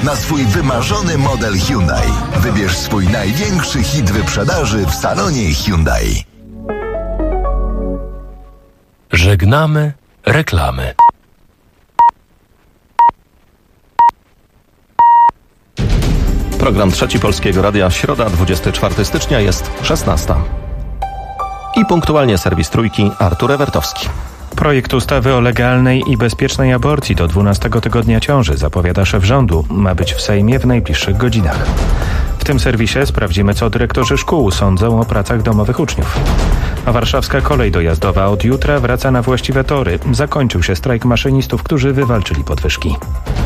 na swój wymarzony model Hyundai. Wybierz swój największy hit wyprzedaży w salonie Hyundai. Żegnamy reklamy. Program Trzeci Polskiego Radia, środa, 24 stycznia, jest 16. I punktualnie serwis Trójki, Artur Ewertowski. Projekt ustawy o legalnej i bezpiecznej aborcji do 12 tygodnia ciąży, zapowiada szef rządu, ma być w Sejmie w najbliższych godzinach. W tym serwisie sprawdzimy, co dyrektorzy szkół sądzą o pracach domowych uczniów. A warszawska kolej dojazdowa od jutra wraca na właściwe tory. Zakończył się strajk maszynistów, którzy wywalczyli podwyżki.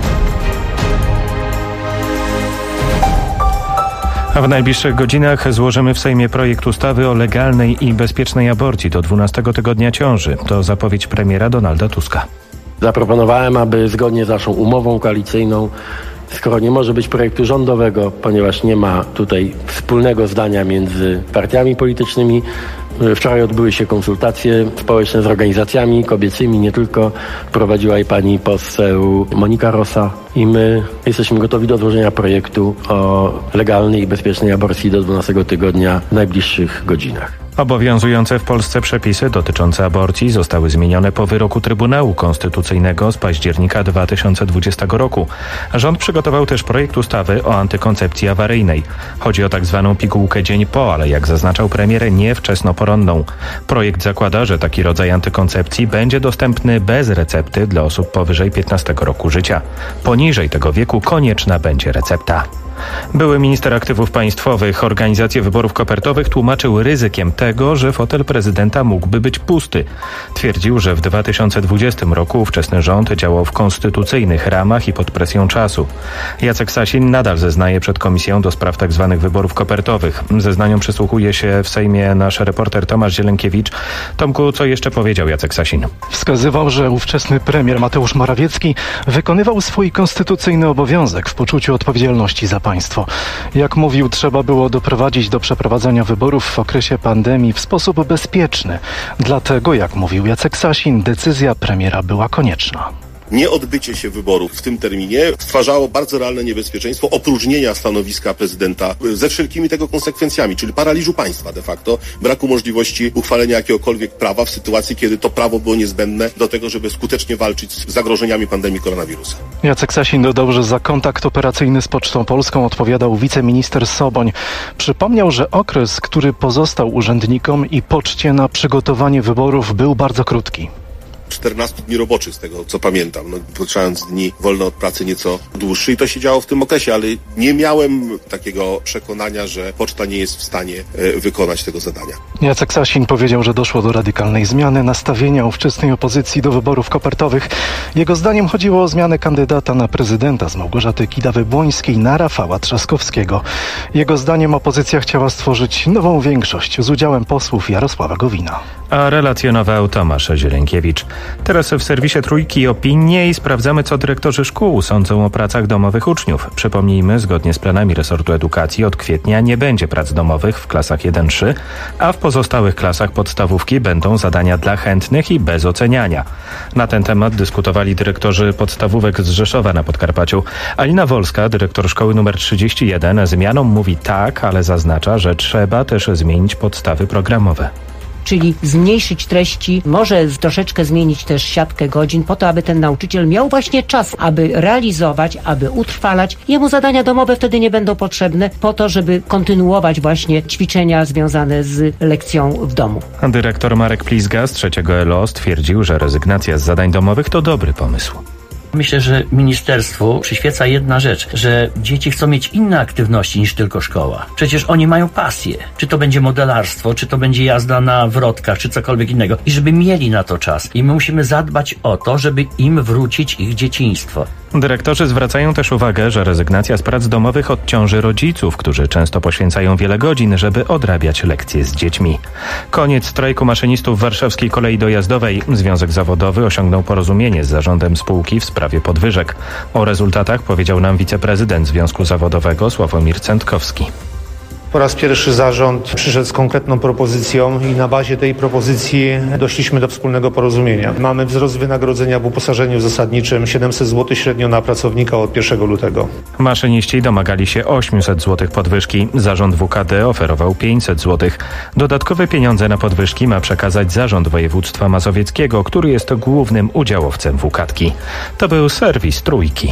A w najbliższych godzinach złożymy w Sejmie projekt ustawy o legalnej i bezpiecznej aborcji do 12 tygodnia ciąży. To zapowiedź premiera Donalda Tuska. Zaproponowałem, aby zgodnie z naszą umową koalicyjną, skoro nie może być projektu rządowego, ponieważ nie ma tutaj wspólnego zdania między partiami politycznymi, wczoraj odbyły się konsultacje społeczne z organizacjami kobiecymi, nie tylko. Prowadziła je pani poseł Monika Rosa i my jesteśmy gotowi do złożenia projektu o legalnej i bezpiecznej aborcji do 12 tygodnia w najbliższych godzinach. Obowiązujące w Polsce przepisy dotyczące aborcji zostały zmienione po wyroku Trybunału Konstytucyjnego z października 2020 roku. Rząd przygotował też projekt ustawy o antykoncepcji awaryjnej. Chodzi o tak zwaną pigułkę dzień po, ale jak zaznaczał premier, nie wczesnoporonną. Projekt zakłada, że taki rodzaj antykoncepcji będzie dostępny bez recepty dla osób powyżej 15 roku życia. Poniżej tego wieku konieczna będzie recepta. Były minister aktywów państwowych organizację wyborów kopertowych tłumaczył ryzykiem tego, że fotel prezydenta mógłby być pusty. Twierdził, że w 2020 roku ówczesny rząd działał w konstytucyjnych ramach i pod presją czasu. Jacek Sasin nadal zeznaje przed Komisją do spraw tzw. wyborów kopertowych. Zeznaniom przysłuchuje się w Sejmie nasz reporter Tomasz Zielonkiewicz. Tomku, co jeszcze powiedział Jacek Sasin? Wskazywał, że ówczesny premier Mateusz Morawiecki wykonywał swój konstytucyjny obowiązek w poczuciu odpowiedzialności za państwo. Jak mówił, trzeba było doprowadzić do przeprowadzenia wyborów w okresie pandemii w sposób bezpieczny. Dlatego, jak mówił Jacek Sasin, decyzja premiera była konieczna. Nieodbycie się wyborów w tym terminie stwarzało bardzo realne niebezpieczeństwo opróżnienia stanowiska prezydenta ze wszelkimi tego konsekwencjami, czyli paraliżu państwa de facto, braku możliwości uchwalenia jakiegokolwiek prawa w sytuacji, kiedy to prawo było niezbędne do tego, żeby skutecznie walczyć z zagrożeniami pandemii koronawirusa. Jacek Sasin dodał, że za kontakt operacyjny z Pocztą Polską odpowiadał wiceminister Soboń. Przypomniał, że okres, który pozostał urzędnikom i poczcie na przygotowanie wyborów, był bardzo krótki. 14 dni roboczych, z tego co pamiętam, podczas dni wolne od pracy nieco dłuższy i to się działo w tym okresie, ale nie miałem takiego przekonania, że poczta nie jest w stanie wykonać tego zadania. Jacek Sasin powiedział, że doszło do radykalnej zmiany nastawienia ówczesnej opozycji do wyborów kopertowych. Jego zdaniem chodziło o zmianę kandydata na prezydenta z Małgorzaty Kidawy-Błońskiej na Rafała Trzaskowskiego. Jego zdaniem opozycja chciała stworzyć nową większość z udziałem posłów Jarosława Gowina. A relacjonował Tomasz Zielonkiewicz. Teraz w serwisie Trójki opinie i sprawdzamy, co dyrektorzy szkół sądzą o pracach domowych uczniów. Przypomnijmy, zgodnie z planami resortu edukacji od kwietnia nie będzie prac domowych w klasach 1-3, a w pozostałych klasach podstawówki będą zadania dla chętnych i bez oceniania. Na ten temat dyskutowali dyrektorzy podstawówek z Rzeszowa na Podkarpaciu. Alina Wolska, dyrektor szkoły nr 31, zmianom mówi tak, ale zaznacza, że trzeba też zmienić podstawy programowe. Czyli zmniejszyć treści, może troszeczkę zmienić też siatkę godzin po to, aby ten nauczyciel miał właśnie czas, aby realizować, aby utrwalać. Jemu zadania domowe wtedy nie będą potrzebne po to, żeby kontynuować właśnie ćwiczenia związane z lekcją w domu. Dyrektor Marek Plizga z 3 LO stwierdził, że rezygnacja z zadań domowych to dobry pomysł. Myślę, że ministerstwu przyświeca jedna rzecz, że dzieci chcą mieć inne aktywności niż tylko szkoła. Przecież oni mają pasję. Czy to będzie modelarstwo, czy to będzie jazda na wrotkach, czy cokolwiek innego. I żeby mieli na to czas. I my musimy zadbać o to, żeby im wrócić ich dzieciństwo. Dyrektorzy zwracają też uwagę, że rezygnacja z prac domowych odciąży rodziców, którzy często poświęcają wiele godzin, żeby odrabiać lekcje z dziećmi. Koniec strajku maszynistów warszawskiej kolei dojazdowej. Związek zawodowy osiągnął porozumienie z zarządem spółki w sprawie podwyżek. O rezultatach powiedział nam wiceprezydent Związku Zawodowego Sławomir Cętkowski. Po raz pierwszy zarząd przyszedł z konkretną propozycją i na bazie tej propozycji doszliśmy do wspólnego porozumienia. Mamy wzrost wynagrodzenia w uposażeniu zasadniczym 700 zł średnio na pracownika od 1 lutego. Maszyniści domagali się 800 zł podwyżki. Zarząd WKD oferował 500 zł. Dodatkowe pieniądze na podwyżki ma przekazać Zarząd Województwa Mazowieckiego, który jest głównym udziałowcem WKD-ki. To był serwis Trójki.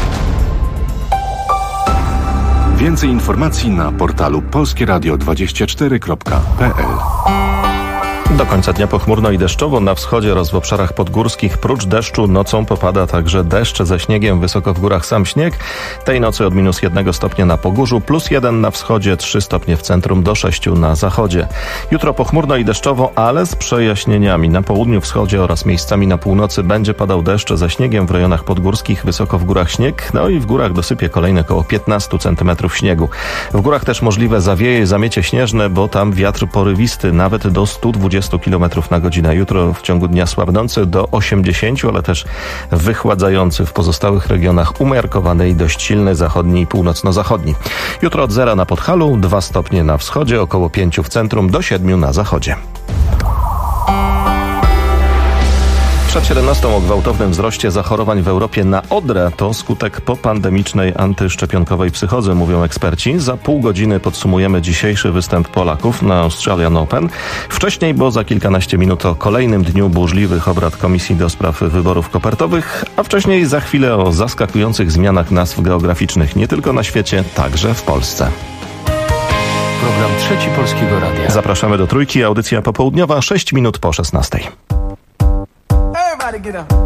Więcej informacji na portalu polskieradio24.pl. Do końca dnia pochmurno i deszczowo. Na wschodzie oraz w obszarach podgórskich prócz deszczu nocą popada także deszcz ze śniegiem. Wysoko w górach sam śnieg. Tej nocy od -1 stopnia na Pogórzu, +1 na wschodzie, 3 stopnie w centrum, do 6 na zachodzie. Jutro pochmurno i deszczowo, ale z przejaśnieniami. Na południu, wschodzie oraz miejscami na północy będzie padał deszcz ze śniegiem. W rejonach podgórskich wysoko w górach śnieg, no i w górach dosypie kolejne około 15 cm śniegu. W górach też możliwe zawieje i zamiecie śnieżne, bo tam wiatr porywisty, nawet do 120 km na godzinę. Jutro w ciągu dnia słabnący do 80, ale też wychładzający w pozostałych regionach umiarkowany i dość silny zachodni i północno-zachodni. Jutro od 0 na Podhalu, 2 stopnie na wschodzie, około 5 w centrum, do 7 na zachodzie. Przed 17 o gwałtownym wzroście zachorowań w Europie na odrę to skutek popandemicznej antyszczepionkowej psychozy, mówią eksperci. Za pół godziny podsumujemy dzisiejszy występ Polaków na Australian Open. Wcześniej, bo za kilkanaście minut o kolejnym dniu burzliwych obrad Komisji do Spraw Wyborów Kopertowych, a wcześniej za chwilę o zaskakujących zmianach nazw geograficznych nie tylko na świecie, także w Polsce. Program Trzeci Polskiego Radia. Zapraszamy do Trójki, audycja popołudniowa, 6 minut po 16. Everybody get up.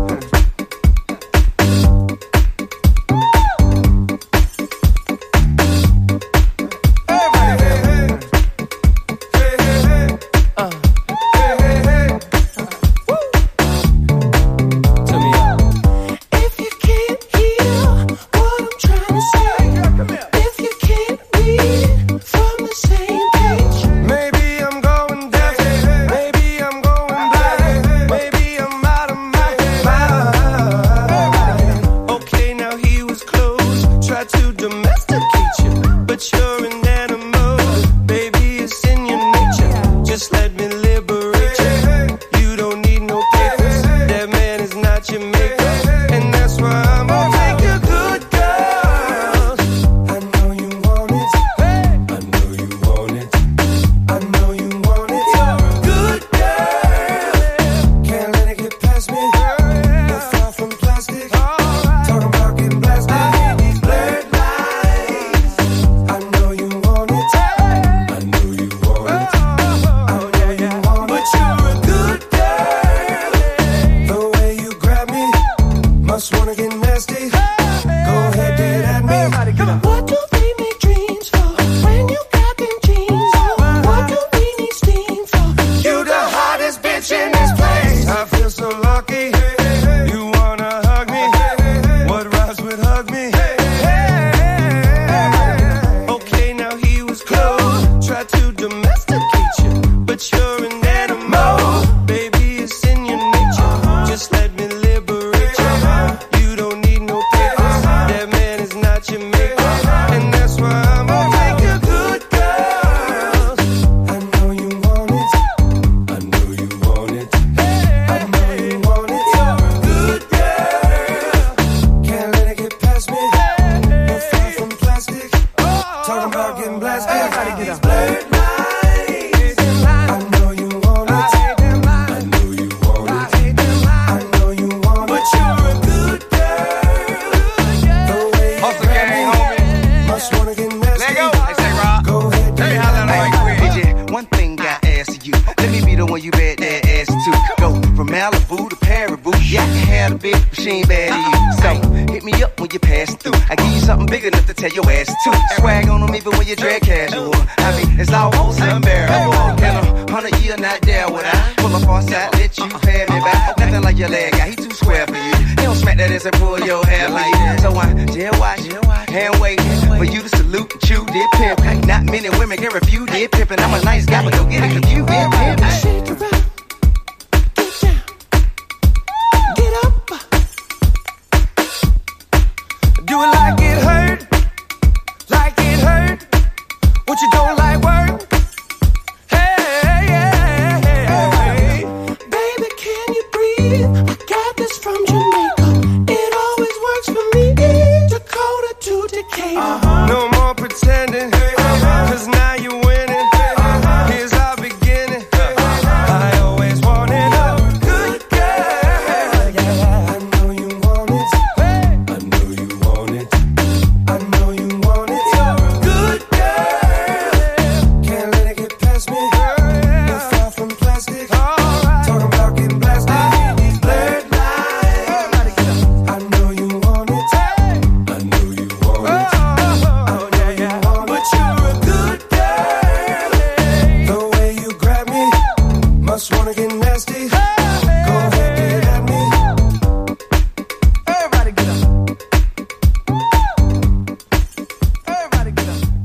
Do it like it hurt, what you don't like.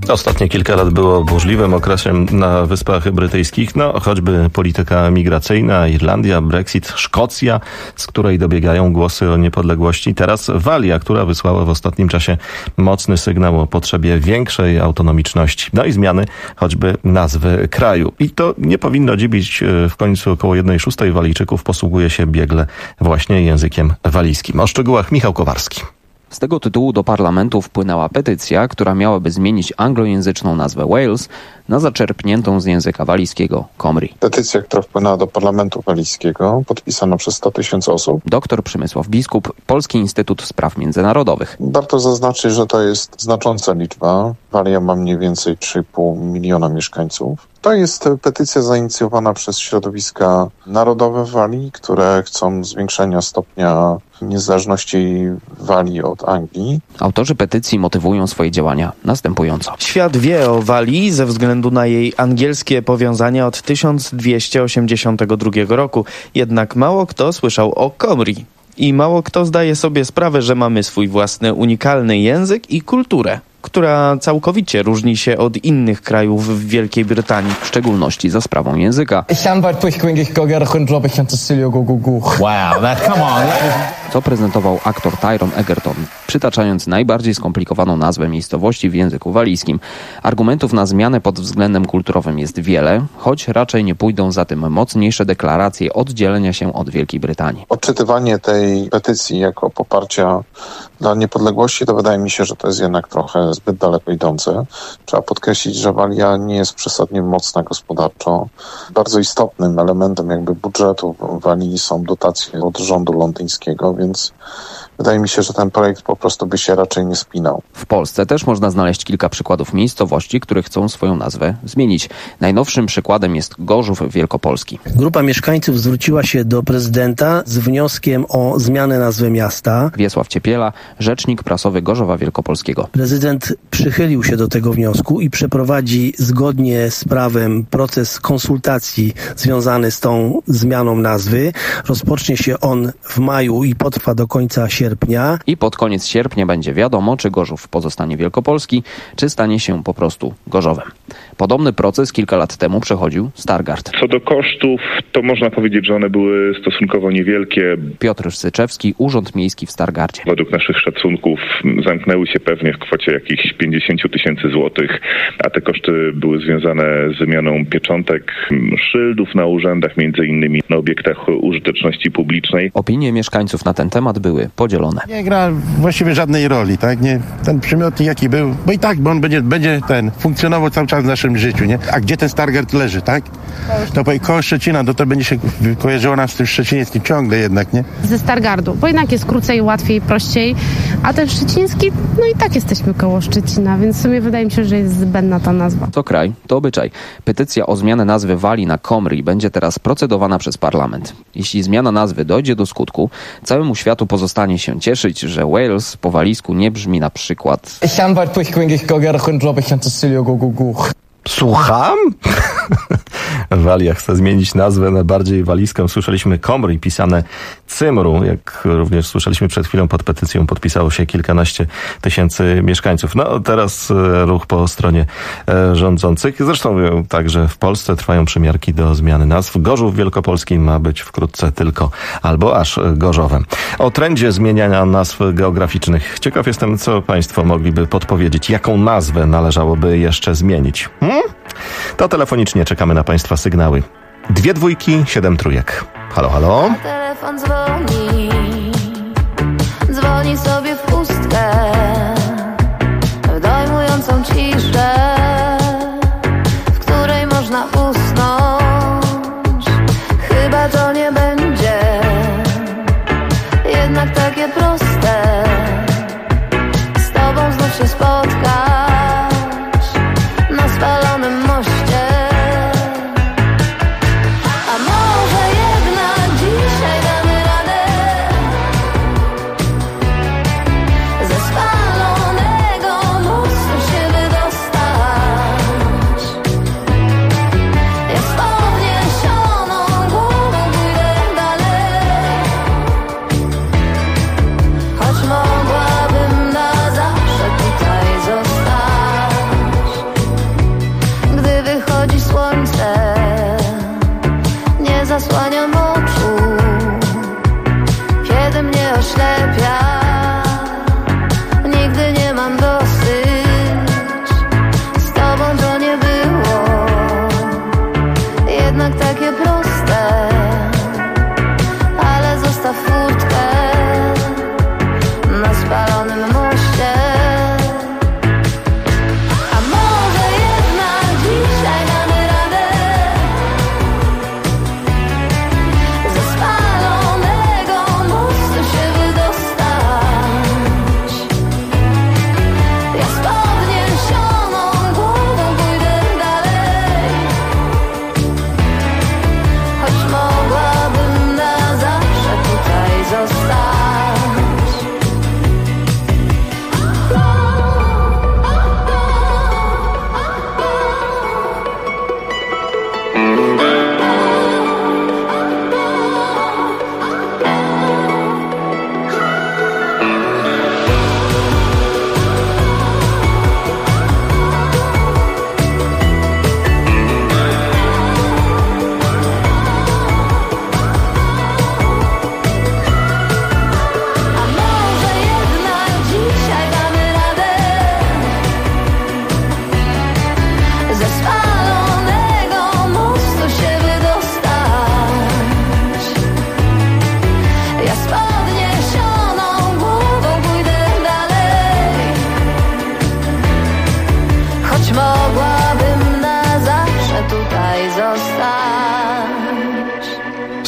Ostatnie kilka lat było burzliwym okresem na Wyspach Brytyjskich, choćby polityka migracyjna, Irlandia, Brexit, Szkocja, z której dobiegają głosy o niepodległości. Teraz Walia, która wysłała w ostatnim czasie mocny sygnał o potrzebie większej autonomiczności. I zmiany choćby nazwy kraju. I to nie powinno dziwić, w końcu około 1/6 Walijczyków posługuje się biegle właśnie językiem walijskim. O szczegółach Michał Kowarski. Z tego tytułu do parlamentu wpłynęła petycja, która miałaby zmienić anglojęzyczną nazwę Wales na zaczerpniętą z języka walijskiego Comri. Petycja, która wpłynęła do parlamentu walijskiego, podpisano przez 100 000 osób. Dr Przemysław Biskup, Polski Instytut Spraw Międzynarodowych. Warto zaznaczyć, że to jest znacząca liczba. Walia ma mniej więcej 3,5 miliona mieszkańców. To jest petycja zainicjowana przez środowiska narodowe w Walii, które chcą zwiększenia stopnia niezależności Walii od Anglii. Autorzy petycji motywują swoje działania następująco. Świat wie o Walii ze względu na jej angielskie powiązania od 1282 roku. Jednak mało kto słyszał o Comri. I mało kto zdaje sobie sprawę, że mamy swój własny unikalny język i kulturę, która całkowicie różni się od innych krajów w Wielkiej Brytanii. W szczególności za sprawą języka. Co prezentował aktor Tyrone Egerton, przytaczając najbardziej skomplikowaną nazwę miejscowości w języku walijskim. Argumentów na zmianę pod względem kulturowym jest wiele, choć raczej nie pójdą za tym mocniejsze deklaracje oddzielenia się od Wielkiej Brytanii. Odczytywanie tej petycji jako poparcia dla niepodległości, to wydaje mi się, że to jest jednak trochę zbyt daleko idące. Trzeba podkreślić, że Walia nie jest przesadnie mocna gospodarczo. Bardzo istotnym elementem budżetu Walii są dotacje od rządu londyńskiego, więc wydaje mi się, że ten projekt po prostu by się raczej nie spinał. W Polsce też można znaleźć kilka przykładów miejscowości, które chcą swoją nazwę zmienić. Najnowszym przykładem jest Gorzów Wielkopolski. Grupa mieszkańców zwróciła się do prezydenta z wnioskiem o zmianę nazwy miasta. Wiesław Ciepiela, rzecznik prasowy Gorzowa Wielkopolskiego. Prezydent przychylił się do tego wniosku i przeprowadzi zgodnie z prawem proces konsultacji związany z tą zmianą nazwy. Rozpocznie się on w maju i potrwa do końca sierpnia. I pod koniec sierpnia będzie wiadomo, czy Gorzów pozostanie wielkopolski, czy stanie się po prostu Gorzowem. Podobny proces kilka lat temu przechodził Stargard. Co do kosztów, to można powiedzieć, że one były stosunkowo niewielkie. Piotr Syczewski, Urząd Miejski w Stargardzie. Według naszych szacunków zamknęły się pewnie w kwocie jakichś 50 000 złotych, a te koszty były związane z wymianą pieczątek, szyldów na urzędach, między innymi na obiektach użyteczności publicznej. Opinie mieszkańców na ten temat były podzielone. Nie gra właściwie żadnej roli, tak? Nie, ten przymiotnik jaki był, bo on będzie funkcjonował cały czas w naszym życiu, nie? A gdzie ten Stargard leży, tak? To koło Szczecina, to będzie się kojarzyło nam z tym szczecińskim ciągle jednak, nie? Ze Stargardu, bo jednak jest krócej, łatwiej, prościej, a ten szczeciński, i tak jesteśmy koło Szczecina, więc w sumie wydaje mi się, że jest zbędna ta nazwa. To kraj, to obyczaj. Petycja o zmianę nazwy Walii na Comri będzie teraz procedowana przez parlament. Jeśli zmiana nazwy dojdzie do skutku, całemu światu pozostanie się cieszyć, że Wales po walijsku nie brzmi na przykład... Słucham? Walia chce zmienić nazwę na bardziej walijską. Słyszeliśmy Comri, pisane Cymru. Jak również słyszeliśmy przed chwilą, pod petycją podpisało się kilkanaście tysięcy mieszkańców. Teraz ruch po stronie rządzących. Zresztą także w Polsce trwają przymiarki do zmiany nazw. Gorzów Wielkopolski ma być wkrótce tylko albo aż Gorzowem. O trendzie zmieniania nazw geograficznych ciekaw jestem, co państwo mogliby podpowiedzieć. Jaką nazwę należałoby jeszcze zmienić? To telefonicznie czekamy na państwa sygnały. 2 dwójki, 7 trójek. Halo, halo? Telefon dzwoni, dzwoni sobie w pustkę, w dojmującą ciszę, w której można usnąć. Chyba to nie będzie jednak takie proste, z tobą znów się spotkać na spalonym moście. A może jednak dzisiaj damy radę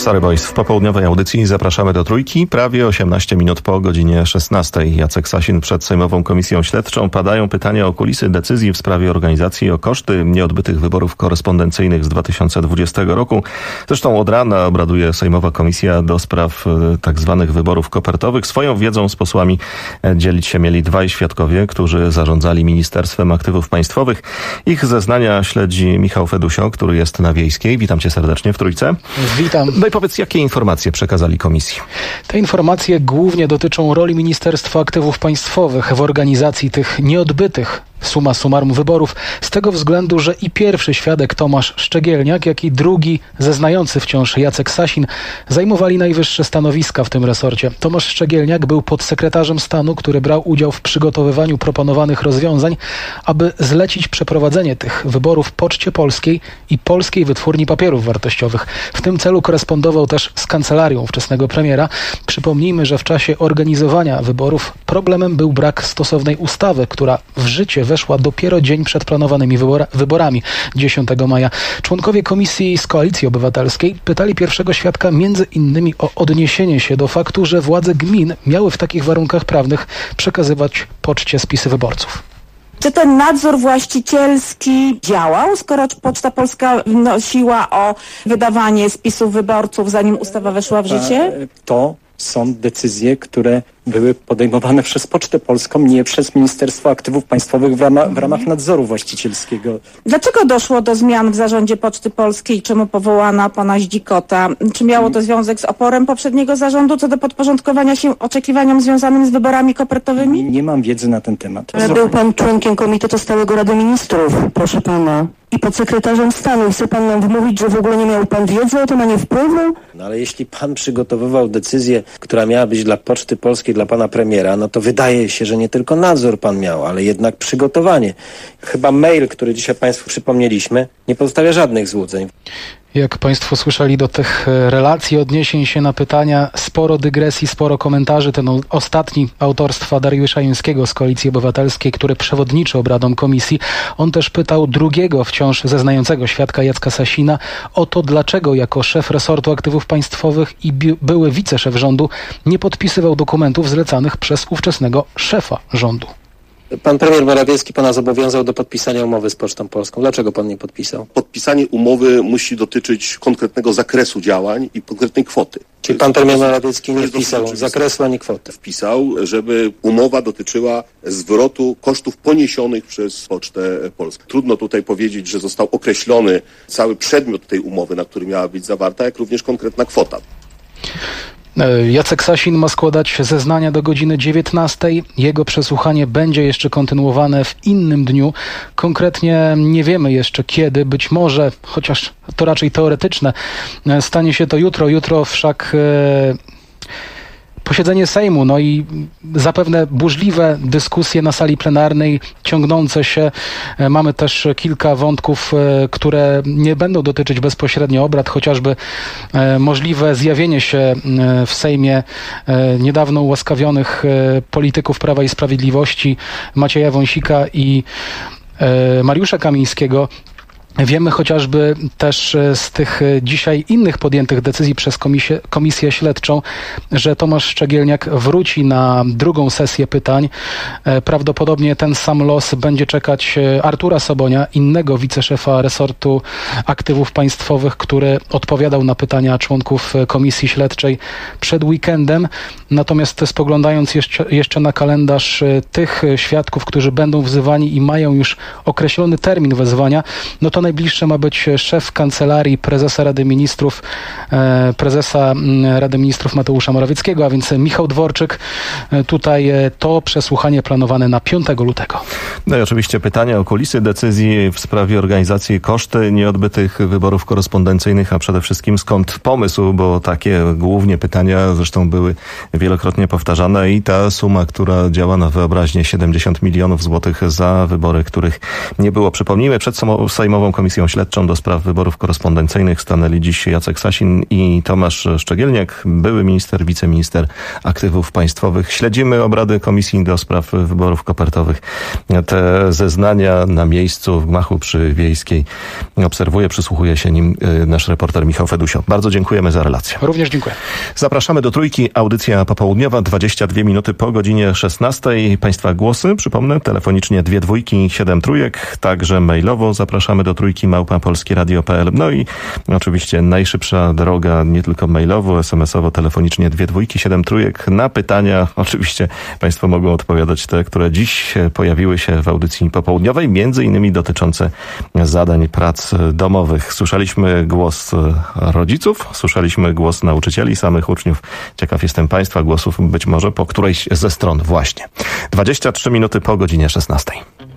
Sorry Boys w popołudniowej audycji zapraszamy do Trójki. Prawie 18 minut po godzinie 16. Jacek Sasin przed Sejmową Komisją Śledczą. Padają pytania o kulisy decyzji w sprawie organizacji, o koszty nieodbytych wyborów korespondencyjnych z 2020 roku. Zresztą od rana obraduje Sejmowa Komisja do spraw tak zwanych wyborów kopertowych. Swoją wiedzą z posłami dzielić się mieli dwaj świadkowie, którzy zarządzali Ministerstwem Aktywów Państwowych. Ich zeznania śledzi Michał Fedusio, który jest na Wiejskiej. Witam cię serdecznie w Trójce. Witam. No i powiedz, jakie informacje przekazali komisji? Te informacje głównie dotyczą roli Ministerstwa Aktywów Państwowych w organizacji tych nieodbytych summa summarum wyborów, z tego względu, że i pierwszy świadek Tomasz Szczegielniak, jak i drugi zeznający wciąż Jacek Sasin zajmowali najwyższe stanowiska w tym resorcie. Tomasz Szczegielniak był podsekretarzem stanu, który brał udział w przygotowywaniu proponowanych rozwiązań, aby zlecić przeprowadzenie tych wyborów Poczcie Polskiej i Polskiej Wytwórni Papierów Wartościowych. W tym celu korespondował też z kancelarią ówczesnego premiera. Przypomnijmy, że w czasie organizowania wyborów problemem był brak stosownej ustawy, która w życie weszła dopiero dzień przed planowanymi wyborami 10 maja. Członkowie komisji z Koalicji Obywatelskiej pytali pierwszego świadka między innymi o odniesienie się do faktu, że władze gmin miały w takich warunkach prawnych przekazywać poczcie spisy wyborców. Czy ten nadzór właścicielski działał, skoro Poczta Polska wnosiła o wydawanie spisów wyborców, zanim ustawa weszła w życie? To są decyzje, które były podejmowane przez Pocztę Polską, nie przez Ministerstwo Aktywów Państwowych w ramach nadzoru właścicielskiego. Dlaczego doszło do zmian w zarządzie Poczty Polskiej? Czemu powołano pana Zdzikota? Czy miało to związek z oporem poprzedniego zarządu co do podporządkowania się oczekiwaniom związanym z wyborami kopertowymi? Nie mam wiedzy na ten temat. Ale był pan członkiem Komitetu Stałego Rady Ministrów, proszę pana. I podsekretarzem stanu. Chce pan nam wmówić, że w ogóle nie miał pan wiedzy o tym, a nie wpływu? No ale jeśli pan przygotowywał decyzję, która miała być dla Poczty Polskiej, dla pana premiera, no to wydaje się, że nie tylko nadzór pan miał, ale jednak przygotowanie. Chyba mail, który dzisiaj państwu przypomnieliśmy, nie pozostawia żadnych złudzeń. Jak państwo słyszeli, do tych relacji, odniesień się na pytania, sporo dygresji, sporo komentarzy. Ten ostatni autorstwa Dariusza Jońskiego z Koalicji Obywatelskiej, który przewodniczy obradom komisji. On też pytał drugiego wciąż zeznającego świadka Jacka Sasina o to, dlaczego jako szef resortu aktywów państwowych i były wiceszef rządu nie podpisywał dokumentów zlecanych przez ówczesnego szefa rządu. Pan premier Morawiecki pana zobowiązał do podpisania umowy z Pocztą Polską. Dlaczego pan nie podpisał? Podpisanie umowy musi dotyczyć konkretnego zakresu działań i konkretnej kwoty. Czyli pan premier Morawiecki nie wpisał zakresu ani kwoty? Wpisał, żeby umowa dotyczyła zwrotu kosztów poniesionych przez Pocztę Polską. Trudno tutaj powiedzieć, że został określony cały przedmiot tej umowy, na który miała być zawarta, jak również konkretna kwota. Jacek Sasin ma składać zeznania do godziny 19. Jego przesłuchanie będzie jeszcze kontynuowane w innym dniu. Konkretnie nie wiemy jeszcze kiedy, być może, chociaż to raczej teoretyczne, stanie się to jutro. Jutro wszak posiedzenie Sejmu, no i zapewne burzliwe dyskusje na sali plenarnej, ciągnące się. Mamy też kilka wątków, które nie będą dotyczyć bezpośrednio obrad, chociażby możliwe zjawienie się w Sejmie niedawno ułaskawionych polityków Prawa i Sprawiedliwości Macieja Wąsika i Mariusza Kamińskiego. Wiemy chociażby też z tych dzisiaj innych podjętych decyzji przez komisję śledczą, że Tomasz Szczegielniak wróci na drugą sesję pytań. Prawdopodobnie ten sam los będzie czekać Artura Sobonia, innego wiceszefa resortu aktywów państwowych, który odpowiadał na pytania członków komisji śledczej przed weekendem. Natomiast spoglądając jeszcze na kalendarz tych świadków, którzy będą wzywani i mają już określony termin wezwania, no to najbliższy ma być szef Kancelarii Prezesa Rady Ministrów, Mateusza Morawieckiego, a więc Michał Dworczyk. Tutaj to przesłuchanie planowane na 5 lutego. No i oczywiście pytania o kulisy decyzji w sprawie organizacji, koszty nieodbytych wyborów korespondencyjnych, a przede wszystkim skąd pomysł, bo takie głównie pytania zresztą były wielokrotnie powtarzane i ta suma, która działa na wyobraźnię, 70 milionów złotych za wybory, których nie było. Przypomnijmy, przed Sejmową Komisją Śledczą do spraw wyborów korespondencyjnych stanęli dziś Jacek Sasin i Tomasz Szczegielniak, były minister, wiceminister aktywów państwowych. Śledzimy obrady Komisji do spraw wyborów kopertowych. Te zeznania na miejscu w gmachu przy Wiejskiej obserwuje, przysłuchuje się nim nasz reporter Michał Fedusio. Bardzo dziękujemy za relację. Również dziękuję. Zapraszamy do Trójki. Audycja popołudniowa, 22 minuty po godzinie 16. Państwa głosy, przypomnę, telefonicznie 2 dwójki, 7 trójek, także mailowo zapraszamy do Trójki @polskieradio.pl. No i oczywiście najszybsza droga, nie tylko mailowo, SMS-owo, telefonicznie 2 dwójki, 7 trójek. Na pytania oczywiście Państwo mogą odpowiadać te, które dziś pojawiły się w audycji popołudniowej, między innymi dotyczące zadań prac domowych. Słyszeliśmy głos rodziców, słyszeliśmy głos nauczycieli, samych uczniów. Ciekaw jestem Państwa głosów, być może po którejś ze stron właśnie. 23 minuty po godzinie 16.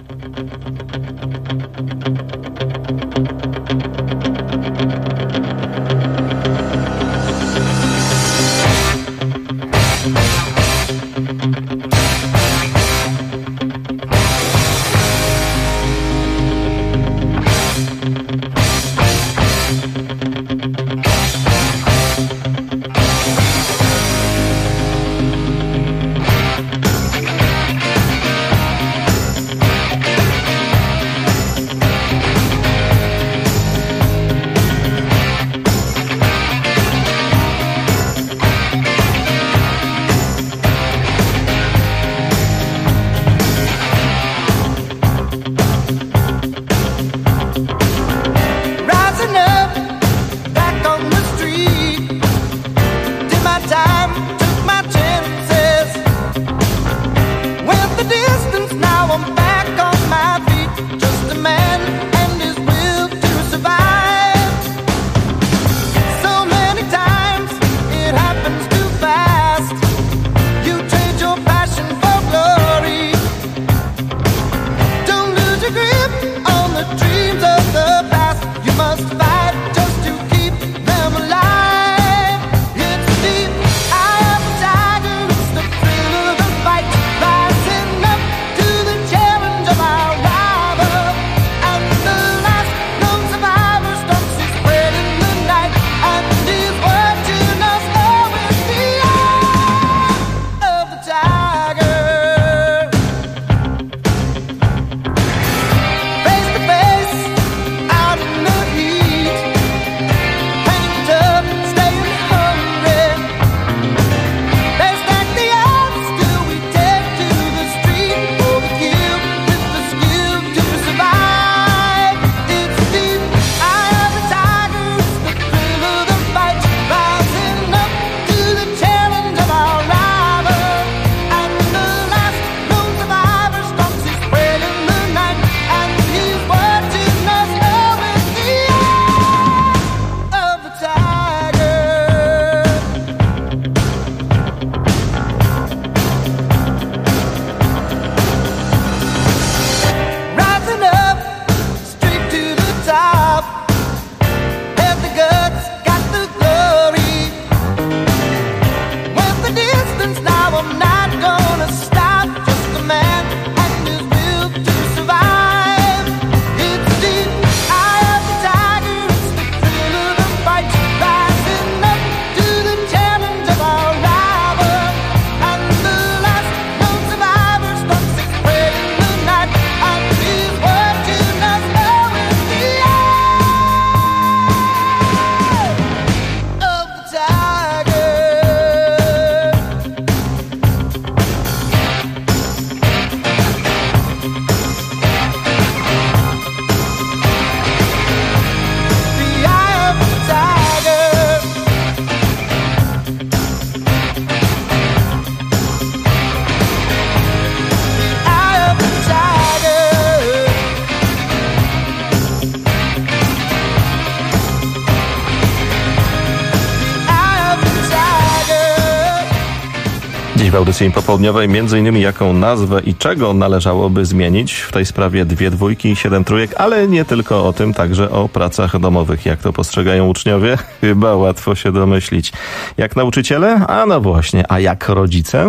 W audycji popołudniowej m.in. jaką nazwę i czego należałoby zmienić w tej sprawie 2 dwójki i 7 trójek, ale nie tylko o tym, także o pracach domowych. Jak to postrzegają uczniowie? Chyba łatwo się domyślić. Jak nauczyciele? A no właśnie, a jak rodzice?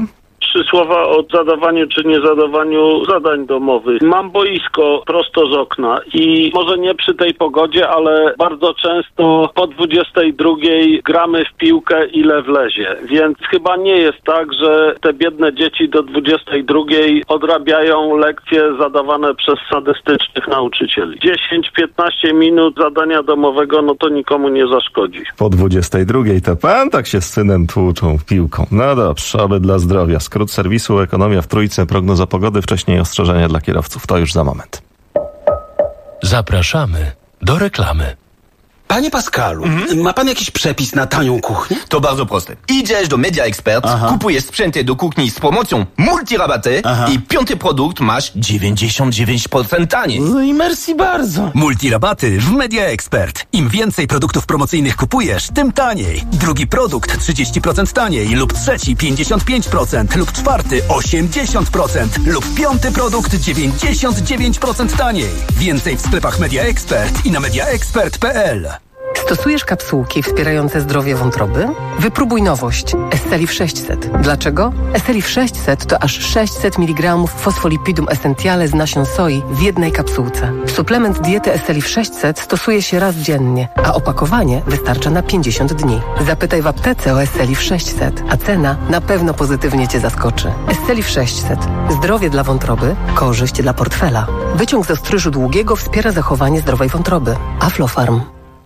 3 słowa o zadawaniu czy niezadawaniu zadań domowych. Mam boisko prosto z okna i może nie przy tej pogodzie, ale bardzo często po 22 gramy w piłkę ile wlezie. Więc chyba nie jest tak, że te biedne dzieci do 22 odrabiają lekcje zadawane przez sadystycznych nauczycieli. 10-15 minut zadania domowego, no to nikomu nie zaszkodzi. Po 22 to pan tak się z synem tłuczą piłką. No dobrze, oby dla zdrowia. Skrót serwisu Ekonomia w Trójce, prognoza pogody, wcześniej ostrzeżenia dla kierowców. To już za moment. Zapraszamy do reklamy. Panie Pascalu, ma pan jakiś przepis na tanią kuchnię? To bardzo proste. Idziesz do Media Expert, kupujesz sprzęty do kuchni z promocją multirabaty i 5. produkt masz 99% taniej. No i merci bardzo. Multirabaty w Media Expert. Im więcej produktów promocyjnych kupujesz, tym taniej. Drugi produkt 30% taniej lub trzeci 55% lub czwarty 80% lub 5. produkt 99% taniej. Więcej w sklepach Media Expert i na mediaexpert.pl. Stosujesz kapsułki wspierające zdrowie wątroby? Wypróbuj nowość Esselif 600. Dlaczego? Esselif 600 to aż 600 mg fosfolipidum essentiale z nasion soi w jednej kapsułce. Suplement diety Esselif 600 stosuje się raz dziennie, a opakowanie wystarcza na 50 dni. Zapytaj w aptece o Esselif 600, a cena na pewno pozytywnie Cię zaskoczy. Esselif 600. Zdrowie dla wątroby, korzyść dla portfela. Wyciąg z ostryżu długiego wspiera zachowanie zdrowej wątroby. Aflofarm.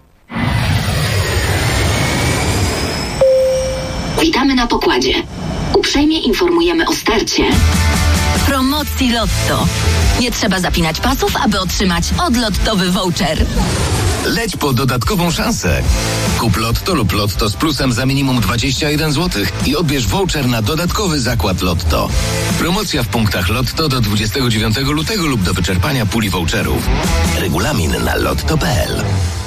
Witamy na pokładzie. Uprzejmie informujemy o starcie. Promocji Lotto. Nie trzeba zapinać pasów, aby otrzymać odlottowy voucher. Leć po dodatkową szansę. Kup Lotto lub Lotto z plusem za minimum 21 zł i odbierz voucher na dodatkowy zakład Lotto. Promocja w punktach Lotto do 29 lutego lub do wyczerpania puli voucherów. Regulamin na lotto.pl.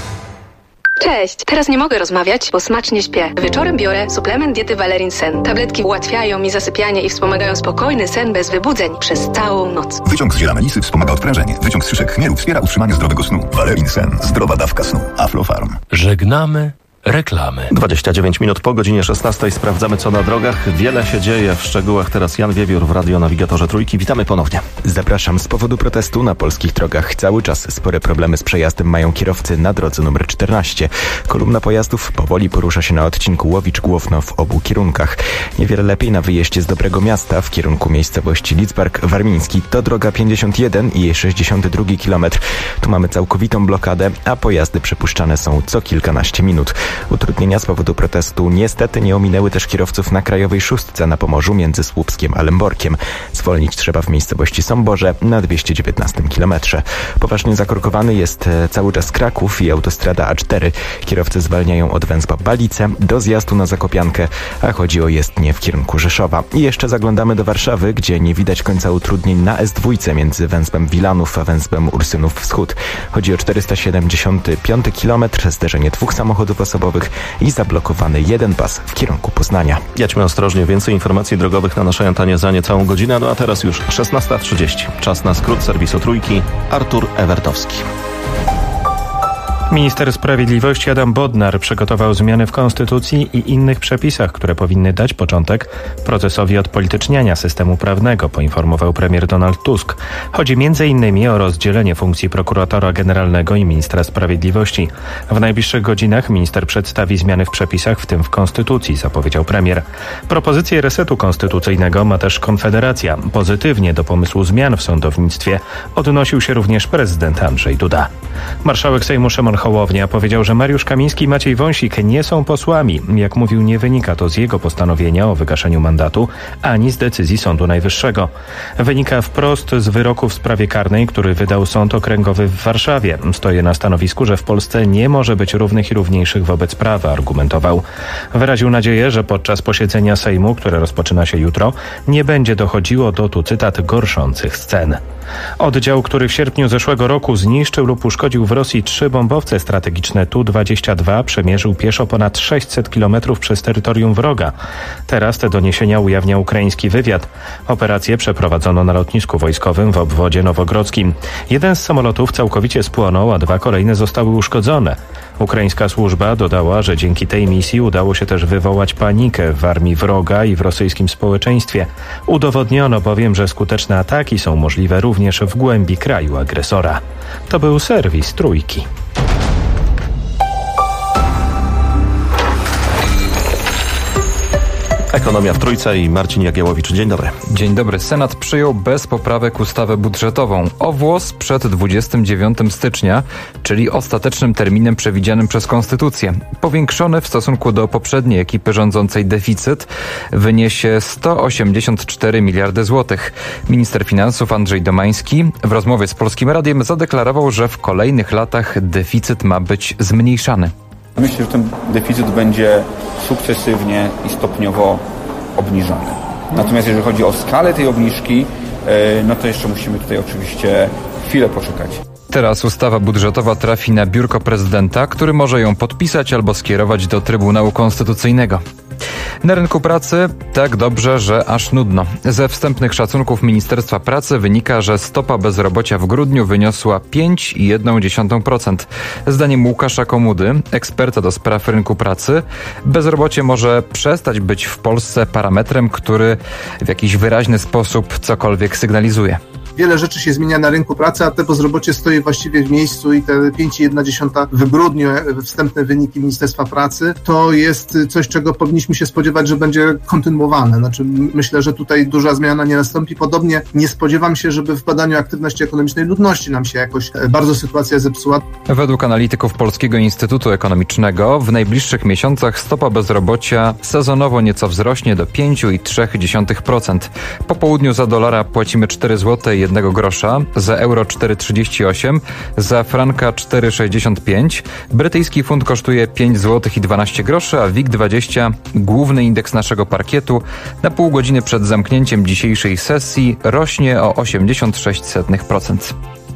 Cześć, teraz nie mogę rozmawiać, bo smacznie śpię. Wieczorem biorę suplement diety Valerin Sen. Tabletki ułatwiają mi zasypianie i wspomagają spokojny sen bez wybudzeń przez całą noc. Wyciąg z ziela melisy wspomaga odprężenie. Wyciąg z szyszek chmielu wspiera utrzymanie zdrowego snu. Valerin Sen. Zdrowa dawka snu. Aflofarm. Żegnamy reklamy. 29 minut po godzinie 16. Sprawdzamy, co na drogach. Wiele się dzieje. W szczegółach teraz Jan Wiewiór w Radionawigatorze Trójki. Witamy ponownie. Zapraszam. Z powodu protestu na polskich drogach cały czas spore problemy z przejazdem mają kierowcy na drodze numer 14. Kolumna pojazdów powoli porusza się na odcinku Łowicz-Główno w obu kierunkach. Niewiele lepiej na wyjeździe z Dobrego Miasta w kierunku miejscowości Lidzbark-Warmiński. To droga 51 i jej 62 kilometr. Tu mamy całkowitą blokadę, a pojazdy przepuszczane są co kilkanaście minut. Utrudnienia z powodu protestu niestety nie ominęły też kierowców na Krajowej Szóstce na Pomorzu między Słupskiem a Lęborkiem. Zwolnić trzeba w miejscowości Sąborze na 219 kilometrze. Poważnie zakorkowany jest cały czas Kraków i autostrada A4. Kierowcy zwalniają od węzła Balice do zjazdu na Zakopiankę, a chodzi o jezdnię w kierunku Rzeszowa. I jeszcze zaglądamy do Warszawy, gdzie nie widać końca utrudnień na S2 między węzłem Wilanów a węzłem Ursynów Wschód. Chodzi o 475 kilometr, zderzenie dwóch samochodów osobowych i zablokowany jeden pas w kierunku Poznania. Jedźmy ostrożnie. Więcej informacji drogowych na naszej antenie za niecałą godzinę. No a teraz już 16:30. Czas na skrót serwisu Trójki. Artur Ewertowski. Minister Sprawiedliwości Adam Bodnar przygotował zmiany w Konstytucji i innych przepisach, które powinny dać początek procesowi odpolityczniania systemu prawnego, poinformował premier Donald Tusk. Chodzi m.in. o rozdzielenie funkcji prokuratora generalnego i ministra sprawiedliwości. W najbliższych godzinach minister przedstawi zmiany w przepisach, w tym w Konstytucji, zapowiedział premier. Propozycję resetu konstytucyjnego ma też Konfederacja. Pozytywnie do pomysłu zmian w sądownictwie odnosił się również prezydent Andrzej Duda. Marszałek Sejmu Szymon Hołownia powiedział, że Mariusz Kamiński i Maciej Wąsik nie są posłami. Jak mówił, nie wynika to z jego postanowienia o wygaszeniu mandatu, ani z decyzji Sądu Najwyższego. Wynika wprost z wyroku w sprawie karnej, który wydał Sąd Okręgowy w Warszawie. Stoję na stanowisku, że w Polsce nie może być równych i równiejszych wobec prawa, argumentował. Wyraził nadzieję, że podczas posiedzenia Sejmu, które rozpoczyna się jutro, nie będzie dochodziło do, tu cytat, gorszących scen. Oddział, który w sierpniu zeszłego roku zniszczył lub uszkodził w Rosji 3 bombowce strategiczne Tu-22, przemierzył pieszo ponad 600 km przez terytorium wroga. Teraz te doniesienia ujawnia ukraiński wywiad. Operację przeprowadzono na lotnisku wojskowym w obwodzie nowogrodzkim. Jeden z samolotów całkowicie spłonął, a 2 kolejne zostały uszkodzone. Ukraińska służba dodała, że dzięki tej misji udało się też wywołać panikę w armii wroga i w rosyjskim społeczeństwie. Udowodniono bowiem, że skuteczne ataki są możliwe również w głębi kraju agresora. To był serwis Trójki. Ekonomia w Trójce i Marcin Jagiełowicz. Dzień dobry. Dzień dobry. Senat przyjął bez poprawek ustawę budżetową o włos przed 29 stycznia, czyli ostatecznym terminem przewidzianym przez Konstytucję. Powiększony w stosunku do poprzedniej ekipy rządzącej deficyt wyniesie 184 miliardy złotych. Minister finansów Andrzej Domański w rozmowie z Polskim Radiem zadeklarował, że w kolejnych latach deficyt ma być zmniejszany. Myślę, że ten deficyt będzie sukcesywnie i stopniowo obniżany. Natomiast jeżeli chodzi o skalę tej obniżki, no to jeszcze musimy tutaj oczywiście chwilę poczekać. Teraz ustawa budżetowa trafi na biurko prezydenta, który może ją podpisać albo skierować do Trybunału Konstytucyjnego. Na rynku pracy tak dobrze, że aż nudno. Ze wstępnych szacunków Ministerstwa Pracy wynika, że stopa bezrobocia w grudniu wyniosła 5,1%. Zdaniem Łukasza Komudy, eksperta do spraw rynku pracy, bezrobocie może przestać być w Polsce parametrem, który w jakiś wyraźny sposób cokolwiek sygnalizuje. Wiele rzeczy się zmienia na rynku pracy, a te bezrobocie stoi właściwie w miejscu i te 5,1 w grudniu wstępne wyniki Ministerstwa Pracy to jest coś, czego powinniśmy się spodziewać, że będzie kontynuowane. Znaczy, myślę, że tutaj duża zmiana nie nastąpi. Podobnie nie spodziewam się, żeby w badaniu aktywności ekonomicznej ludności nam się jakoś bardzo sytuacja zepsuła. Według analityków Polskiego Instytutu Ekonomicznego w najbliższych miesiącach stopa bezrobocia sezonowo nieco wzrośnie do 5,3%. Po południu za dolara płacimy 4 zł 1 grosza, za euro 4,38, za franka 4,65. Brytyjski funt kosztuje 5 zł i 12 groszy, a WIG20, główny indeks naszego parkietu, na pół godziny przed zamknięciem dzisiejszej sesji rośnie o 0,86%.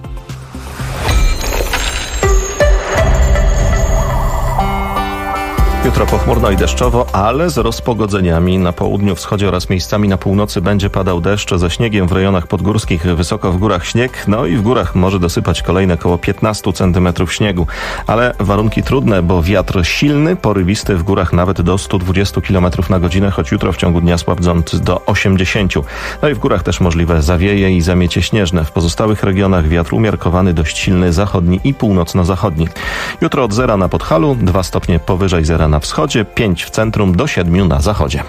Jutro pochmurno i deszczowo, ale z rozpogodzeniami. Na południu, wschodzie oraz miejscami na północy będzie padał deszcz ze śniegiem w rejonach podgórskich, wysoko w górach śnieg, no i w górach może dosypać kolejne około 15 cm śniegu. Ale warunki trudne, bo wiatr silny, porywisty, w górach nawet do 120 km na godzinę, choć jutro w ciągu dnia słabnący do 80. No i w górach też możliwe zawieje i zamiecie śnieżne. W pozostałych regionach wiatr umiarkowany, dość silny, zachodni i północno-zachodni. Jutro od 0 na Podhalu, 2 stopnie powyżej 0 na wschodzie, 5 w centrum, do 7 na zachodzie.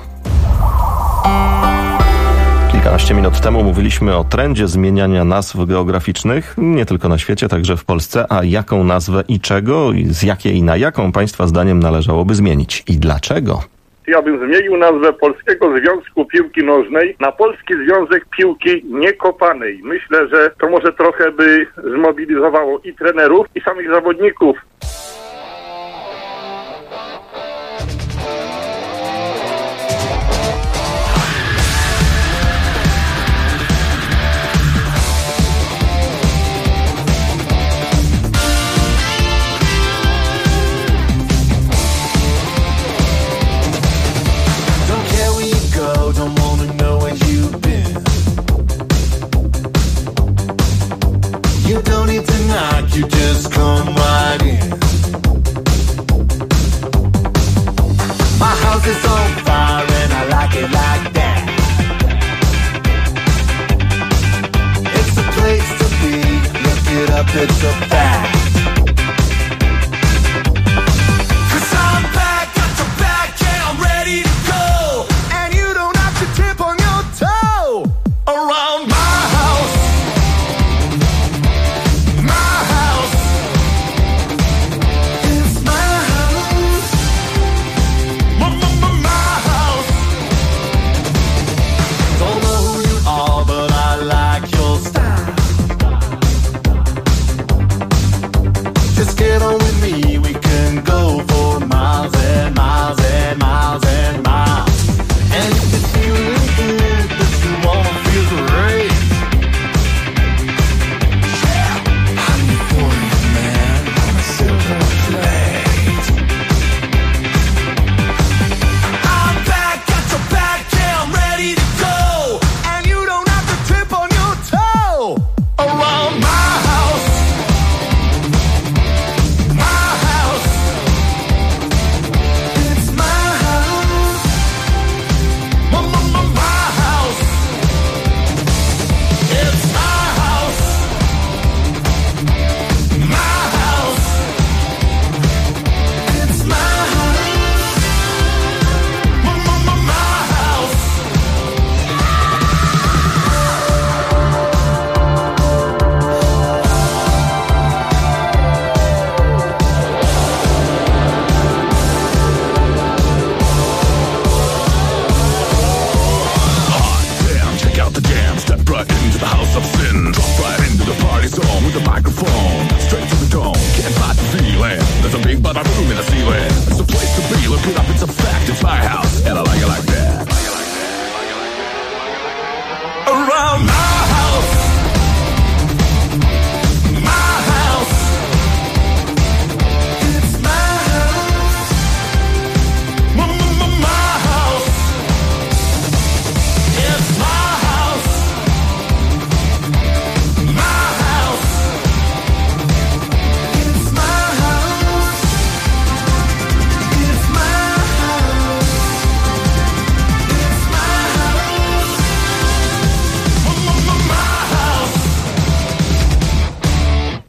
Kilkanaście minut temu mówiliśmy o trendzie zmieniania nazw geograficznych, nie tylko na świecie, także w Polsce. A jaką nazwę i czego, z jakiej i na jaką Państwa zdaniem należałoby zmienić i dlaczego? Ja bym zmienił nazwę Polskiego Związku Piłki Nożnej na Polski Związek Piłki Niekopanej. Myślę, że to może trochę by zmobilizowało i trenerów, i samych zawodników. You just come right in. My house is on fire and I like it like that. It's the place to be. Look it up, it's a fact. 'Cause I'm back, got your back, yeah, I'm ready to go. And you don't have to tip on your toe around my house.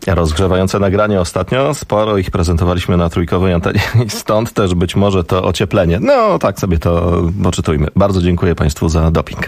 Rozgrzewające nagranie ostatnio, sporo ich prezentowaliśmy na trójkowej antenie i stąd też być może to ocieplenie. No, tak sobie to poczytujmy. Bardzo dziękuję Państwu za doping.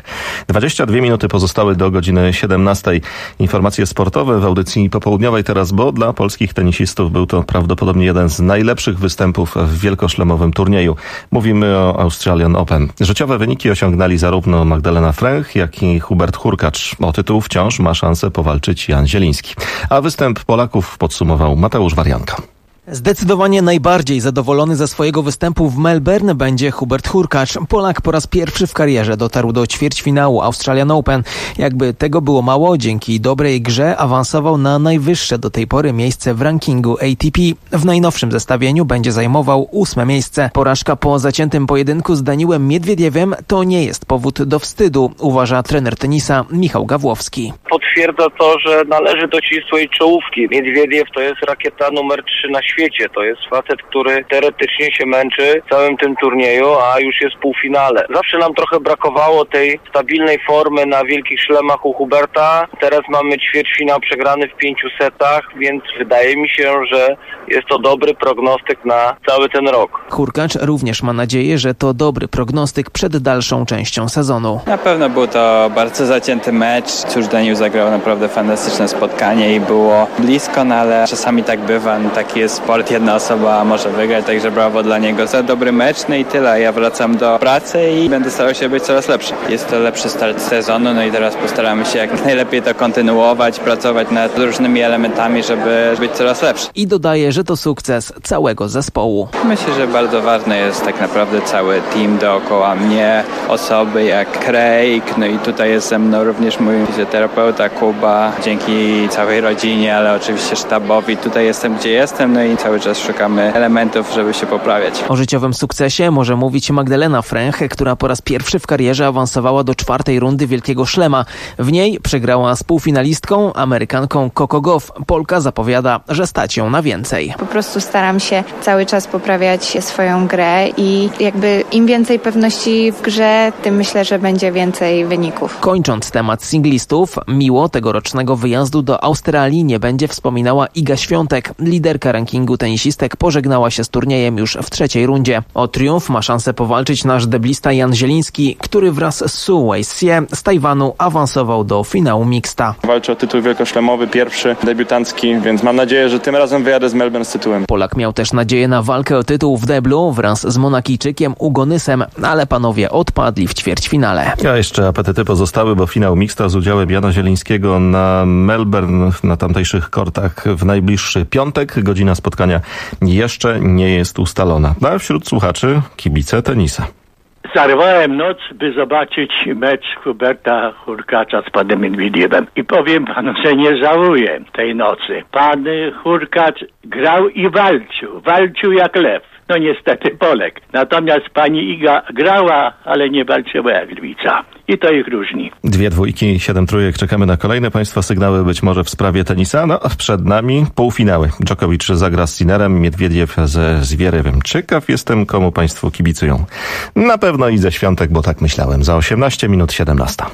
22 minuty pozostały do godziny 17. Informacje sportowe w audycji popołudniowej teraz, bo dla polskich tenisistów był to prawdopodobnie jeden z najlepszych występów w wielkoszlemowym turnieju. Mówimy o Australian Open. Życiowe wyniki osiągnęli zarówno Magdalena Fręch, jak i Hubert Hurkacz. O tytuł wciąż ma szansę powalczyć Jan Zieliński. A występ Polaków podsumował Mateusz Warianka. Zdecydowanie najbardziej zadowolony ze swojego występu w Melbourne będzie Hubert Hurkacz. Polak po raz pierwszy w karierze dotarł do ćwierćfinału Australian Open. Jakby tego było mało, dzięki dobrej grze awansował na najwyższe do tej pory miejsce w rankingu ATP. W najnowszym zestawieniu będzie zajmował 8. miejsce. Porażka po zaciętym pojedynku z Daniłem Miedwiediewem to nie jest powód do wstydu, uważa trener tenisa Michał Gawłowski. Potwierdza to, że należy do ścisłej czołówki. Miedwiediew to jest rakieta numer 3 na świecie. To jest facet, który teoretycznie się męczy w całym tym turnieju, a już jest w półfinale. Zawsze nam trochę brakowało tej stabilnej formy na wielkich szlemach u Huberta. Teraz mamy ćwierćfinał przegrany w 5 setach, więc wydaje mi się, że jest to dobry prognostyk na cały ten rok. Hurkacz również ma nadzieję, że to dobry prognostyk przed dalszą częścią sezonu. Na pewno był to bardzo zacięty mecz. Cóż, Daniel zagrał naprawdę fantastyczne spotkanie i było blisko, no ale czasami tak bywa, no taki jest sport, jedna osoba może wygrać, także brawo dla niego za dobry mecz, no i tyle. Ja wracam do pracy i będę starał się być coraz lepszy. Jest to lepszy start sezonu, no i teraz postaramy się jak najlepiej to kontynuować, pracować nad różnymi elementami, żeby być coraz lepszy. I dodaje, że to sukces całego zespołu. Myślę, że bardzo ważny jest tak naprawdę cały team dookoła mnie, osoby jak Craig, no i tutaj jest ze mną również mój fizjoterapeuta Kuba, dzięki całej rodzinie, ale oczywiście sztabowi. Tutaj jestem, gdzie jestem, no i cały czas szukamy elementów, żeby się poprawiać. O życiowym sukcesie może mówić Magdalena Fręch, która po raz pierwszy w karierze awansowała do 4. rundy Wielkiego Szlema. W niej przegrała z półfinalistką, Amerykanką Coco Gauff. Polka zapowiada, że stać ją na więcej. Po prostu staram się cały czas poprawiać swoją grę i jakby im więcej pewności w grze, tym myślę, że będzie więcej wyników. Kończąc temat singlistów, miło tegorocznego wyjazdu do Australii nie będzie wspominała Iga Świątek. Liderka rankingu tenisistek pożegnała się z turniejem już w 3. rundzie. O triumf ma szansę powalczyć nasz deblista Jan Zieliński, który wraz z Su Wei-sie z Tajwanu awansował do finału mixta. Walczy o tytuł wielkoszlemowy, pierwszy debiutancki, więc mam nadzieję, że tym razem wyjadę z Melbourne z tytułem. Polak miał też nadzieję na walkę o tytuł w deblu wraz z Monakijczykiem Ugonysem, ale panowie odpadli w ćwierćfinale. A jeszcze apetyty pozostały, bo finał mixta z udziałem Jana Zielińskiego na Melbourne, na tamtejszych kortach w najbliższy piątek. Godzina spotkania jeszcze nie jest ustalona. A wśród słuchaczy kibice tenisa. Zarwałem noc, by zobaczyć mecz Huberta Hurkacza z panem Miedwiediewem. I powiem panu, że nie żałuję tej nocy. Pan Hurkacz grał i walczył. Walczył jak lew. No niestety Polek. Natomiast pani Iga grała, ale nie walczyła jak lwica. I to ich różni. 2 dwójki, 7 trójek. Czekamy na kolejne Państwa sygnały, być może w sprawie tenisa. No, przed nami półfinały. Djokovic zagra z Sinnerem, Miedwiediew ze Zwierewem. Ciekaw jestem, komu Państwo kibicują. Na pewno i ze Świątek, bo tak myślałem. Za 18 minut 17.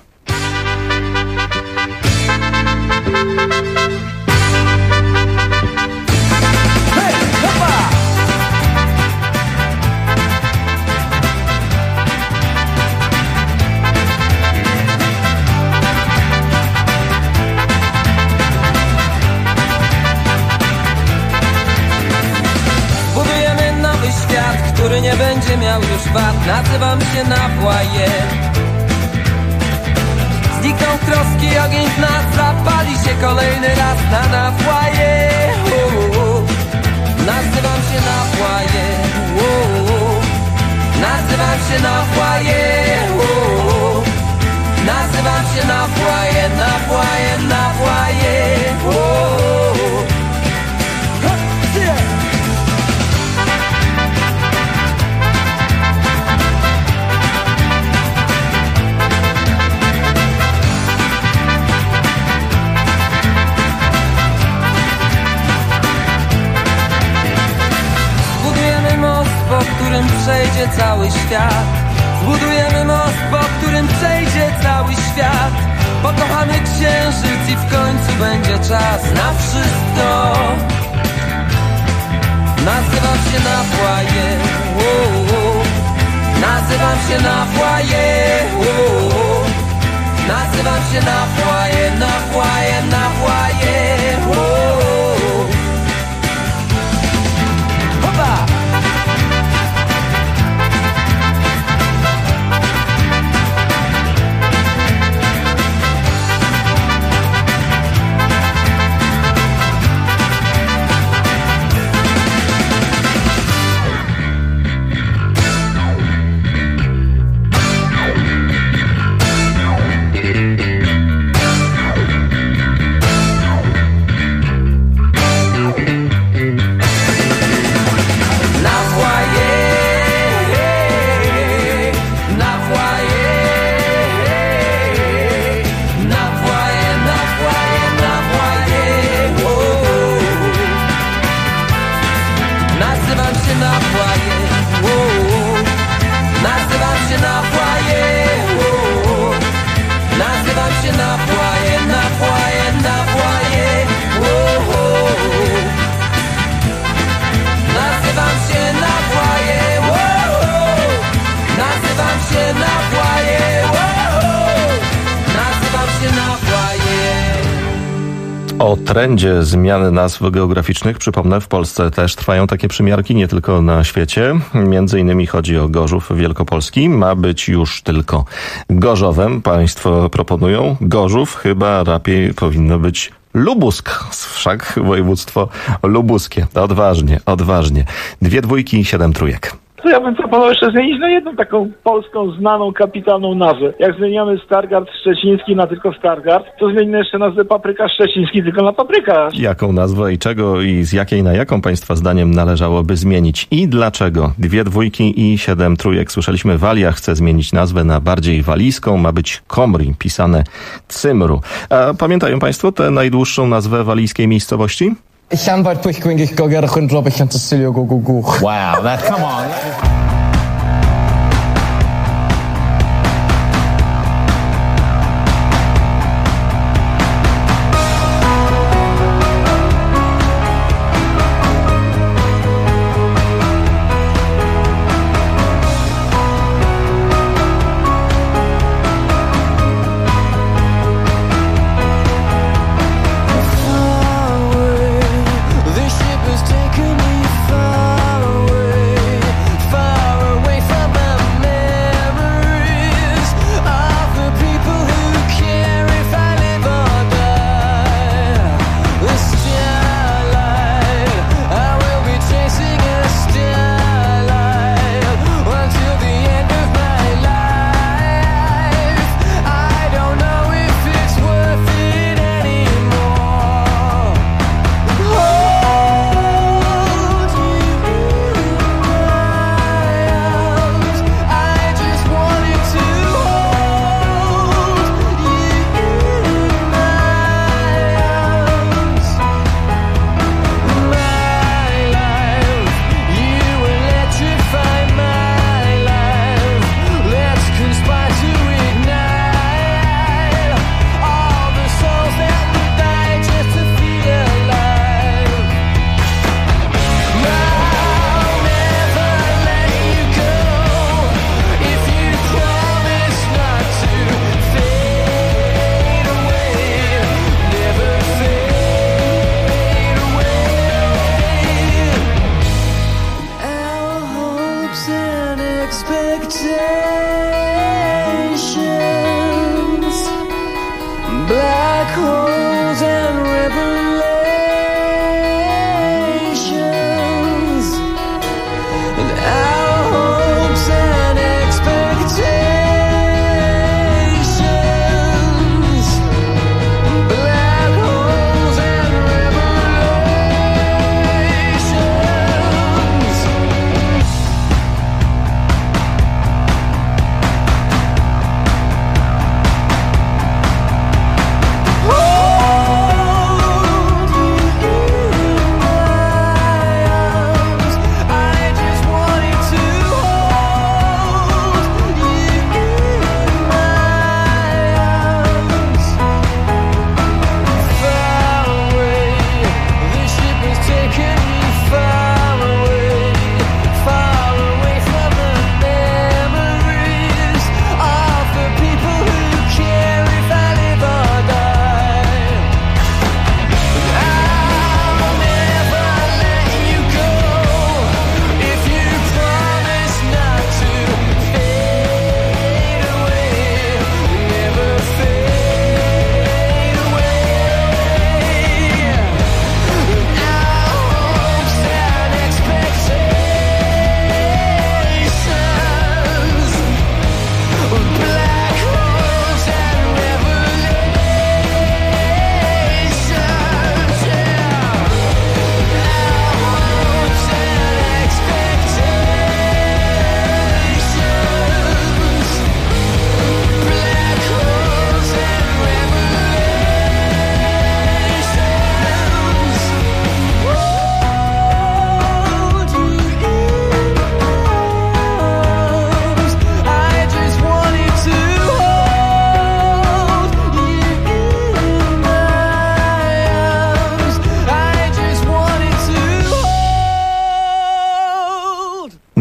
Który nie będzie miał już wad. Nazywam się Nawłaje. Znikną troski, ogień z nas zapali się kolejny raz na Nawłaje. Nazywam się Nawłaje. Nazywam się Nawłaje. Nazywam się Nawłaje. Nawłaje, Nawłaje. Przejdzie cały świat. Zbudujemy most, po którym przejdzie cały świat. pokochamy księżyc i w końcu będzie czas na wszystko. Nazywam się na foyer, nazywam się na foyer, nazywam się na foyer, na foyer, na foyer. Hopa! O trendzie zmiany nazw geograficznych, przypomnę, w Polsce też trwają takie przymiarki, nie tylko na świecie. Między innymi chodzi o Gorzów Wielkopolski. Ma być już tylko Gorzowem. Państwo proponują Gorzów, chyba lepiej powinno być Lubusk, wszak województwo lubuskie. Odważnie, odważnie. 2 dwójki i 7 trójek. To ja bym proponował jeszcze zmienić na jedną taką polską, znaną, kapitalną nazwę. Jak zmieniamy Stargard Szczeciński na tylko Stargard, to zmienimy jeszcze nazwę Papryka Szczeciński tylko na Papryka. Jaką nazwę i czego i z jakiej na jaką Państwa zdaniem należałoby zmienić i dlaczego? 2 dwójki i 7 trójek. Słyszeliśmy, Walia chce zmienić nazwę na bardziej walijską, ma być Komri, pisane Cymru. A pamiętają Państwo tę najdłuższą nazwę walijskiej miejscowości? Ich kan bare ikke gå gogar rundt loppe kan til Silio go. Wow, that come on. Taking me far away, far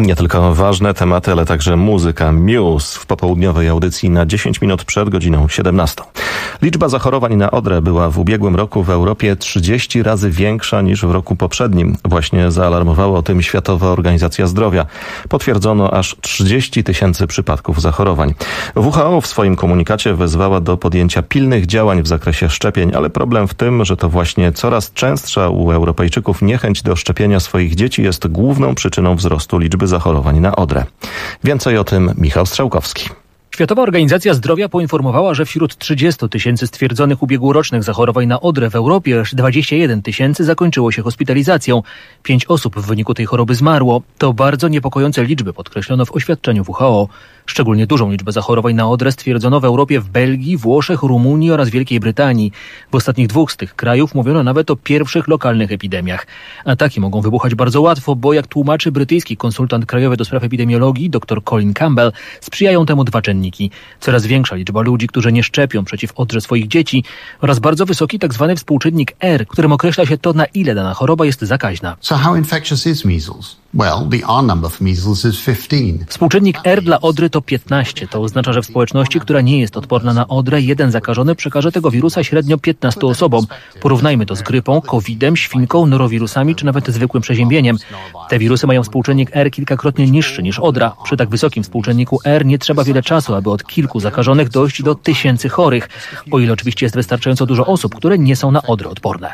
Nie tylko ważne tematy, ale także muzyka. Muse w popołudniowej audycji na 10 minut przed godziną 17. Liczba zachorowań na odrę była w ubiegłym roku w Europie 30 razy większa niż w roku poprzednim. Właśnie zaalarmowała o tym Światowa Organizacja Zdrowia. Potwierdzono aż 30 000 przypadków zachorowań. WHO w swoim komunikacie wezwała do podjęcia pilnych działań w zakresie szczepień, ale problem w tym, że to właśnie coraz częstsza u Europejczyków niechęć do szczepienia swoich dzieci jest główną przyczyną wzrostu liczby zachorowań na odrę. Więcej o tym Michał Strzałkowski. Światowa Organizacja Zdrowia poinformowała, że wśród 30 000 stwierdzonych ubiegłorocznych zachorowań na odrę w Europie aż 21 000 zakończyło się hospitalizacją. 5 osób w wyniku tej choroby zmarło. To bardzo niepokojące liczby, podkreślono w oświadczeniu WHO. Szczególnie dużą liczbę zachorowań na odrę stwierdzono w Europie w Belgii, Włoszech, Rumunii oraz Wielkiej Brytanii. W ostatnich 2 z tych krajów mówiono nawet o pierwszych lokalnych epidemiach. Ataki mogą wybuchać bardzo łatwo, bo jak tłumaczy brytyjski konsultant krajowy do spraw epidemiologii dr Colin Campbell, sprzyjają temu 2 czynniki. Coraz większa liczba ludzi, którzy nie szczepią przeciw odrze swoich dzieci oraz bardzo wysoki tzw. współczynnik R, którym określa się to, na ile dana choroba jest zakaźna. So how infectious is measles? Well, the R number for measles is 15. Współczynnik R dla odry to 15. To oznacza, że w społeczności, która nie jest odporna na odrę, jeden zakażony przekaże tego wirusa średnio 15 osobom. Porównajmy to z grypą, COVID-em, świnką, norowirusami czy nawet zwykłym przeziębieniem. Te wirusy mają współczynnik R kilkakrotnie niższy niż odra. Przy tak wysokim współczynniku R nie trzeba wiele czasu, aby od kilku zakażonych dojść do 1000 chorych. O ile oczywiście jest wystarczająco dużo osób, które nie są na odrę odporne.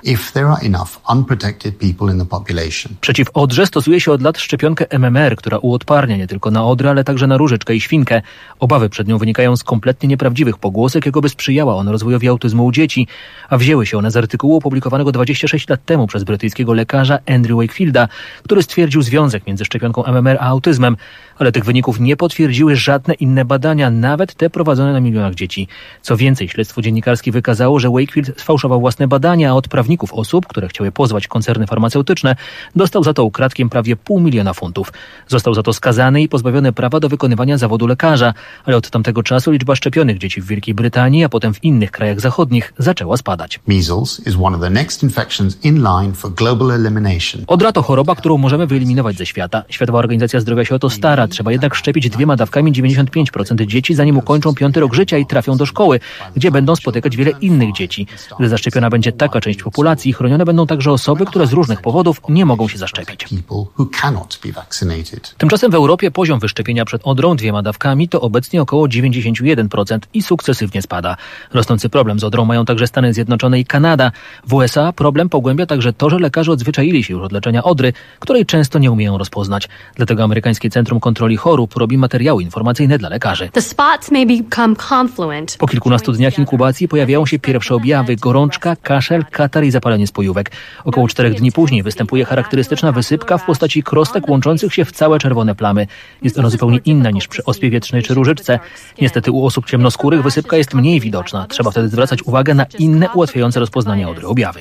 Przeciw odrze stosuje się od lat szczepionkę MMR, która uodparnia nie tylko na odrę, ale także na różyczkę i świnkę. Obawy przed nią wynikają z kompletnie nieprawdziwych pogłosek, jakoby sprzyjała ona rozwojowi autyzmu u dzieci, a wzięły się one z artykułu opublikowanego 26 lat temu przez brytyjskiego lekarza Andrew Wakefielda, który stwierdził związek między szczepionką MMR a autyzmem, ale tych wyników nie potwierdziły żadne inne badania, nawet te prowadzone na milionach dzieci. Co więcej, śledztwo dziennikarskie wykazało, że Wakefield sfałszował własne badania, a od prawników osób, które chciały pozwać koncerny farmaceutyczne, dostał za to ukradkiem prawie $500 000. Został za to skazany i pozbawiony prawa do wykonywania zawodu lekarza, ale od tamtego czasu liczba szczepionych dzieci w Wielkiej Brytanii, a potem w innych krajach zachodnich zaczęła spadać. Odra to choroba, którą możemy wyeliminować ze świata. Światowa Organizacja Zdrowia się o to stara. Trzeba jednak szczepić 2 dawkami 95% dzieci, zanim ukończą 5. rok życia i trafią do szkoły, gdzie będą spotykać wiele innych dzieci. Gdy zaszczepiona będzie taka część populacji, chronione będą także osoby, które z różnych powodów nie mogą się zaszczepić. Tymczasem w Europie poziom wyszczepienia przed odrą 2 dawkami to obecnie około 91% i sukcesywnie spada. Rosnący problem z odrą mają także Stany Zjednoczone i Kanada. W USA problem pogłębia także to, że lekarze odzwyczaili się już od leczenia odry, której często nie umieją rozpoznać. Dlatego Amerykańskie Centrum Kontroli Chorób robi materiały informacyjne dla lekarzy. Po kilkunastu dniach inkubacji pojawiają się pierwsze objawy: gorączka, kaszel, katar i zapalenie spojówek. Około 4 dni później występuje charakterystyczna wysypka w postaci krostek łączących się w całe czerwone plamy. Jest ona zupełnie inna niż przy ospie wietrznej czy różyczce. Niestety u osób ciemnoskórych wysypka jest mniej widoczna. Trzeba wtedy zwracać uwagę na inne ułatwiające rozpoznanie odry objawy.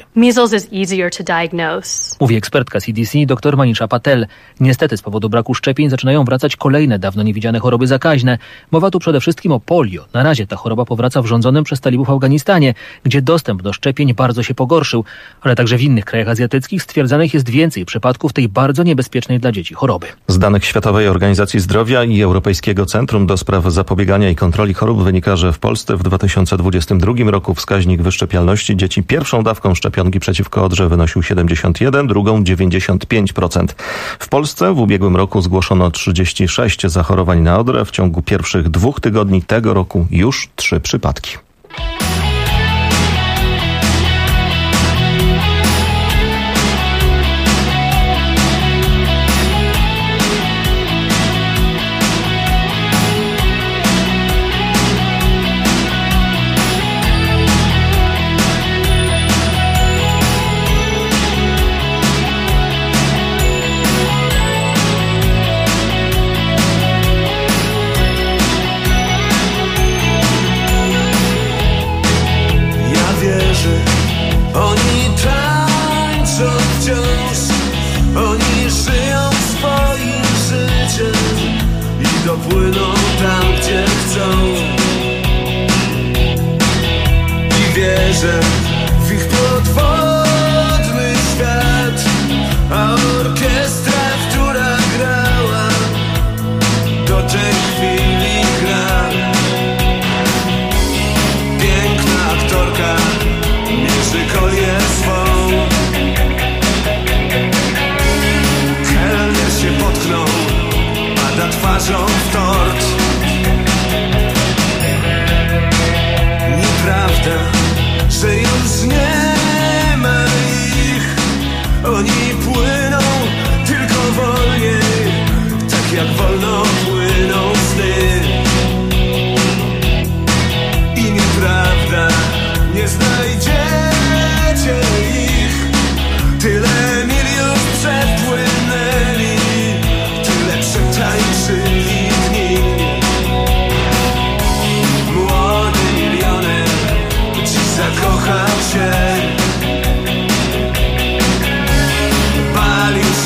Mówi ekspertka CDC dr Manisha Patel. Niestety z powodu braku szczepień zaczynają wracać kolejne dawno niewidziane choroby zakaźne. Mowa tu przede wszystkim o polio. Na razie ta choroba powraca w rządzonym przez talibów Afganistanie, gdzie dostęp do szczepień bardzo się pogorszył, ale także w innych krajach azjatyckich stwierdzanych jest więcej przypadków tej bardzo niebezpiecznej dla dzieci choroby. Z danych Światowej Organizacji Zdrowia i Europejskiego Centrum do Spraw Zapobiegania i Kontroli Chorób wynika, że w Polsce w 2022 roku wskaźnik wyszczepialności dzieci pierwszą dawką szczepionki przeciwko odrze wynosił 71, drugą 95%. W Polsce w ubiegłym roku zgłoszono 36 zachorowań na odrę. W ciągu pierwszych 2 tygodni tego roku już 3 przypadki.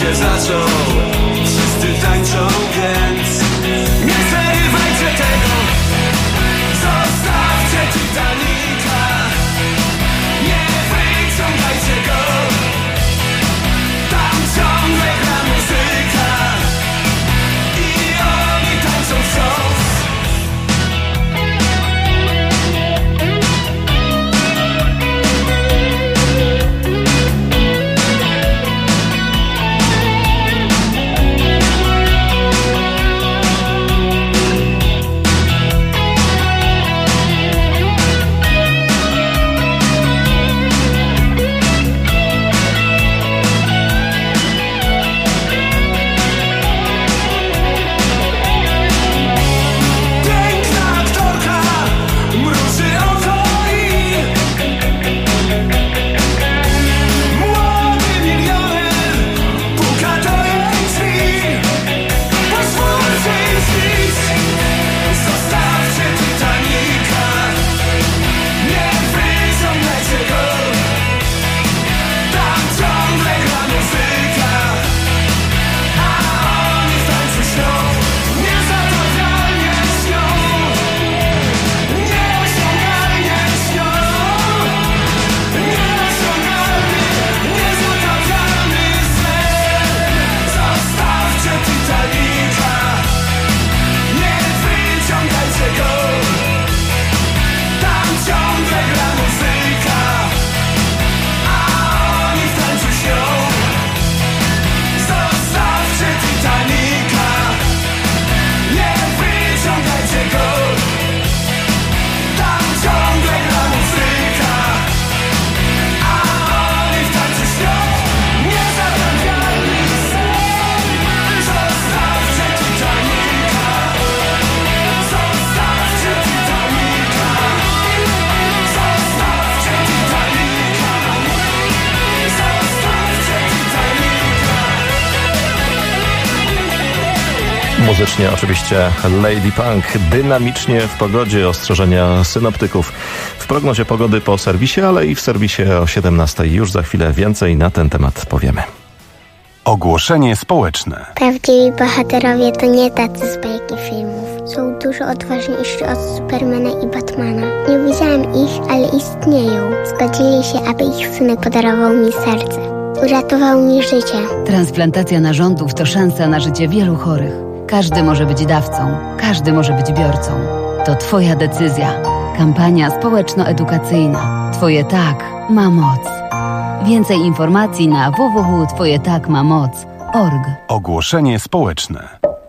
się zaczął. Wszyscy tańczą, więc nie przerywajcie tego. Zostawcie Titanica, nie wyciągajcie go. Tam ciągle gra muzyka i oni tańczą wciąż. Muzycznie oczywiście Lady Punk, dynamicznie w pogodzie, ostrzeżenia synoptyków w prognozie pogody po serwisie, ale i w serwisie o 17:00. Już za chwilę więcej na ten temat powiemy. Ogłoszenie społeczne. Prawdziwi bohaterowie to nie tacy z bajki filmów. Są dużo odważniejsi od Supermana i Batmana. Nie widziałem ich, ale istnieją. Zgodzili się, aby ich synek podarował mi serce. Uratował mi życie. Transplantacja narządów to szansa na życie wielu chorych. Każdy może być dawcą, każdy może być biorcą. To Twoja decyzja. Kampania społeczno-edukacyjna. Twoje tak ma moc. Więcej informacji na www.twojetakmamoc.org. Ogłoszenie społeczne.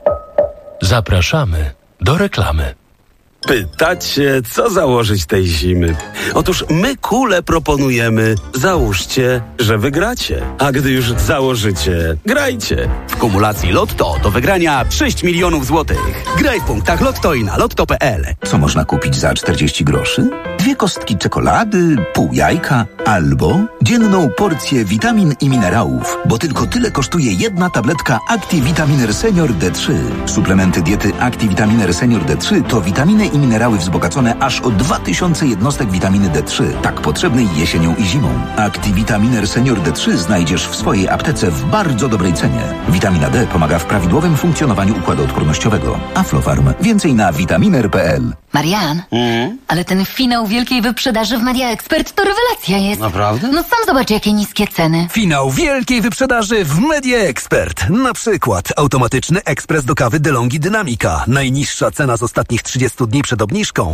Zapraszamy do reklamy. Pytacie, co założyć tej zimy? Otóż my kule proponujemy. Załóżcie, że wygracie. A gdy już założycie, grajcie. W kumulacji Lotto do wygrania 6 milionów złotych. Graj w punktach Lotto i na lotto.pl. Co można kupić za 40 groszy? 2 kostki czekolady, pół jajka albo dzienną porcję witamin i minerałów, bo tylko tyle kosztuje jedna tabletka ActiVitaminer Senior D3. Suplementy diety ActiVitaminer Senior D3 to witaminy i minerały wzbogacone aż o 2000 jednostek witaminy D3, tak potrzebnej jesienią i zimą. ActiVitaminer Senior D3 znajdziesz w swojej aptece w bardzo dobrej cenie. Witamina D pomaga w prawidłowym funkcjonowaniu układu odpornościowego. Aflofarm. Więcej na vitaminer.pl. Marian, ale ten finał wielkiej wyprzedaży w Media Expert to rewelacja jest. Naprawdę? No sam zobacz, jakie niskie ceny. Finał wielkiej wyprzedaży w Media Expert. Na przykład automatyczny ekspres do kawy DeLonghi Dynamika. Najniższa cena z ostatnich 30 dni przed obniżką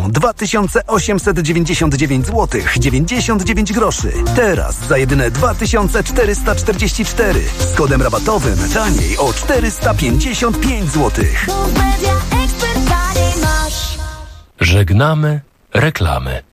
2899 zł 99 groszy. Teraz za jedyne 2444. Z kodem rabatowym taniej o 455 zł. Żegnamy reklamy.